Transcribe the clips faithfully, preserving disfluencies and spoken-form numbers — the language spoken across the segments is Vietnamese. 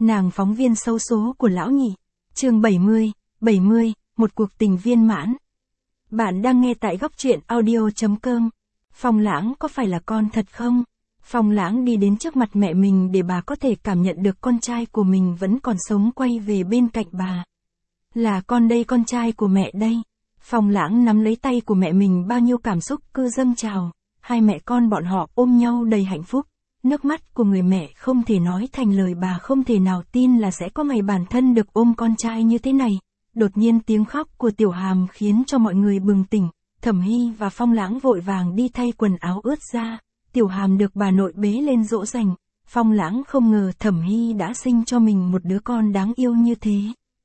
Nàng phóng viên xấu số của lão nhị. Chương bảy mươi, bảy mươi, một cuộc tình viên mãn. Bạn đang nghe tại góc truyện audio chấm com. Phong Lãng có phải là con thật không? Phong Lãng đi đến trước mặt mẹ mình để bà có thể cảm nhận được con trai của mình vẫn còn sống quay về bên cạnh bà. Là con đây, con trai của mẹ đây. Phong Lãng nắm lấy tay của mẹ mình, bao nhiêu cảm xúc cứ dâng trào. Hai mẹ con bọn họ ôm nhau đầy hạnh phúc. Nước mắt của người mẹ không thể nói thành lời, bà không thể nào tin là sẽ có ngày bản thân được ôm con trai như thế này. Đột nhiên tiếng khóc của Tiểu Hàm khiến cho mọi người bừng tỉnh. Thẩm Hy và Phong Lãng vội vàng đi thay quần áo ướt ra. Tiểu Hàm được bà nội bế lên dỗ dành. Phong Lãng không ngờ Thẩm Hy đã sinh cho mình một đứa con đáng yêu như thế.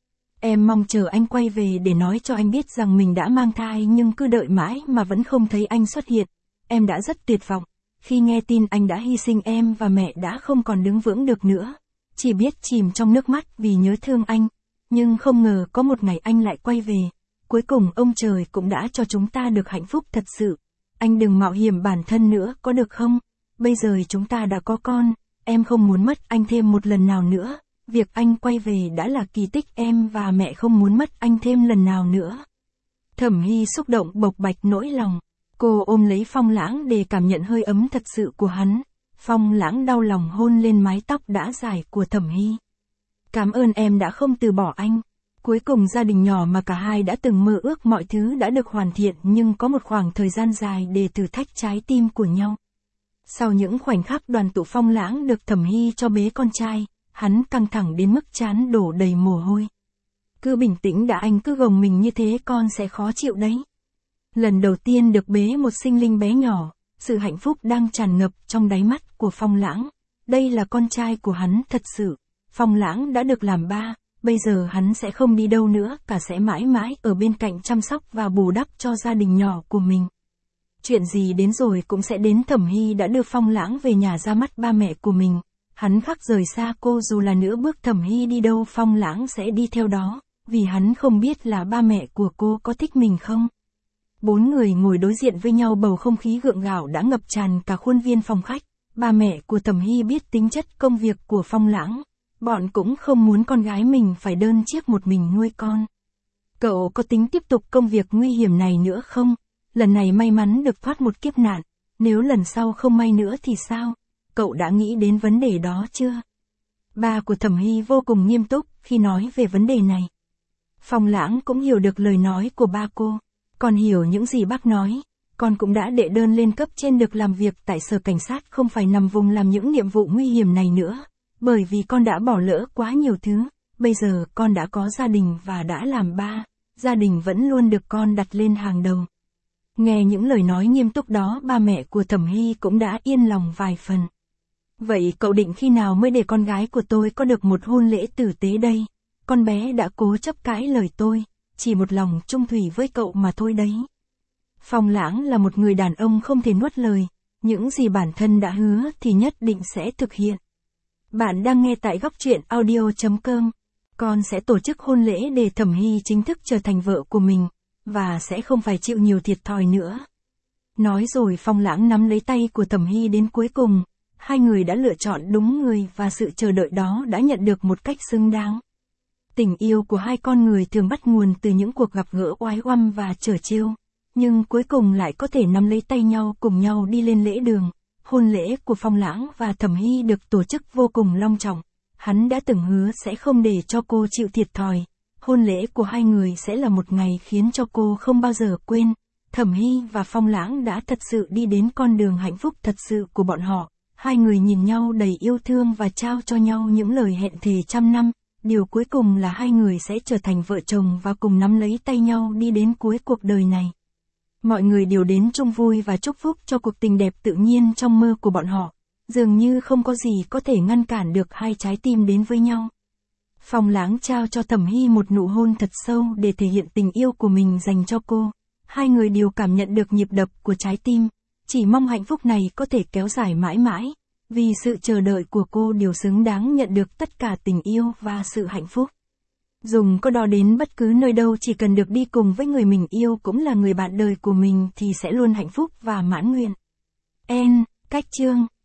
Em mong chờ anh quay về để nói cho anh biết rằng mình đã mang thai, nhưng cứ đợi mãi mà vẫn không thấy anh xuất hiện. Em đã rất tuyệt vọng. Khi nghe tin anh đã hy sinh, em và mẹ đã không còn đứng vững được nữa. Chỉ biết chìm trong nước mắt vì nhớ thương anh. Nhưng không ngờ có một ngày anh lại quay về. Cuối cùng ông trời cũng đã cho chúng ta được hạnh phúc thật sự. Anh đừng mạo hiểm bản thân nữa có được không? Bây giờ chúng ta đã có con. Em không muốn mất anh thêm một lần nào nữa. Việc anh quay về đã là kỳ tích, em và mẹ không muốn mất anh thêm lần nào nữa. Thẩm Hy xúc động bộc bạch nỗi lòng. Cô ôm lấy Phong Lãng để cảm nhận hơi ấm thật sự của hắn. Phong Lãng đau lòng hôn lên mái tóc đã dài của Thẩm Hy. Cảm ơn em đã không từ bỏ anh. Cuối cùng gia đình nhỏ mà cả hai đã từng mơ ước, mọi thứ đã được hoàn thiện, nhưng có một khoảng thời gian dài để thử thách trái tim của nhau. Sau những khoảnh khắc đoàn tụ, Phong Lãng được Thẩm Hy cho bế con trai. Hắn căng thẳng đến mức trán đổ đầy mồ hôi. Cứ bình tĩnh đã, anh cứ gồng mình như thế con sẽ khó chịu đấy. Lần đầu tiên được bế một sinh linh bé nhỏ, sự hạnh phúc đang tràn ngập trong đáy mắt của Phong Lãng. Đây là con trai của hắn thật sự. Phong Lãng đã được làm ba, bây giờ hắn sẽ không đi đâu nữa cả, sẽ mãi mãi ở bên cạnh chăm sóc và bù đắp cho gia đình nhỏ của mình. Chuyện gì đến rồi cũng sẽ đến. Thẩm Hy đã đưa Phong Lãng về nhà ra mắt ba mẹ của mình. Hắn khắc rời xa cô, dù là nửa bước Thẩm Hy đi đâu Phong Lãng sẽ đi theo đó, vì hắn không biết là ba mẹ của cô có thích mình không. Bốn người ngồi đối diện với nhau, bầu không khí gượng gạo đã ngập tràn cả khuôn viên phòng khách. Ba mẹ của Thẩm Hy biết tính chất công việc của Phong Lãng. Bọn cũng không muốn con gái mình phải đơn chiếc một mình nuôi con. Cậu có tính tiếp tục công việc nguy hiểm này nữa không? Lần này may mắn được thoát một kiếp nạn. Nếu lần sau không may nữa thì sao? Cậu đã nghĩ đến vấn đề đó chưa? Ba của Thẩm Hy vô cùng nghiêm túc khi nói về vấn đề này. Phong Lãng cũng hiểu được lời nói của ba cô. Con hiểu những gì bác nói. Con cũng đã đệ đơn lên cấp trên được làm việc tại sở cảnh sát, không phải nằm vùng làm những nhiệm vụ nguy hiểm này nữa. Bởi vì con đã bỏ lỡ quá nhiều thứ. Bây giờ con đã có gia đình và đã làm ba. Gia đình vẫn luôn được con đặt lên hàng đầu. Nghe những lời nói nghiêm túc đó, ba mẹ của Thẩm Hy cũng đã yên lòng vài phần. Vậy cậu định khi nào mới để con gái của tôi có được một hôn lễ tử tế đây? Con bé đã cố chấp cãi lời tôi, chỉ một lòng trung thủy với cậu mà thôi đấy. Phong Lãng là một người đàn ông không thể nuốt lời, những gì bản thân đã hứa thì nhất định sẽ thực hiện. Bạn đang nghe tại góc truyện audio chấm com. Con sẽ tổ chức hôn lễ để Thẩm Hy chính thức trở thành vợ của mình, và sẽ không phải chịu nhiều thiệt thòi nữa. Nói rồi Phong Lãng nắm lấy tay của Thẩm Hy đến cuối cùng. Hai người đã lựa chọn đúng người và sự chờ đợi đó đã nhận được một cách xứng đáng. Tình yêu của hai con người thường bắt nguồn từ những cuộc gặp gỡ oái oăm và chở trêu, nhưng cuối cùng lại có thể nắm lấy tay nhau cùng nhau đi lên lễ đường. Hôn lễ của Phong Lãng và Thẩm Hy được tổ chức vô cùng long trọng. Hắn đã từng hứa sẽ không để cho cô chịu thiệt thòi. Hôn lễ của hai người sẽ là một ngày khiến cho cô không bao giờ quên. Thẩm Hy và Phong Lãng đã thật sự đi đến con đường hạnh phúc thật sự của bọn họ. Hai người nhìn nhau đầy yêu thương và trao cho nhau những lời hẹn thề trăm năm. Điều cuối cùng là hai người sẽ trở thành vợ chồng và cùng nắm lấy tay nhau đi đến cuối cuộc đời này. Mọi người đều đến chung vui và chúc phúc cho cuộc tình đẹp tự nhiên trong mơ của bọn họ. Dường như không có gì có thể ngăn cản được hai trái tim đến với nhau. Phong Lãng trao cho Thẩm Hy một nụ hôn thật sâu để thể hiện tình yêu của mình dành cho cô. Hai người đều cảm nhận được nhịp đập của trái tim. Chỉ mong hạnh phúc này có thể kéo dài mãi mãi, vì sự chờ đợi của cô đều xứng đáng nhận được tất cả tình yêu và sự hạnh phúc. Dùng có đo đến bất cứ nơi đâu, chỉ cần được đi cùng với người mình yêu cũng là người bạn đời của mình thì sẽ luôn hạnh phúc và mãn nguyện. En, cách chương.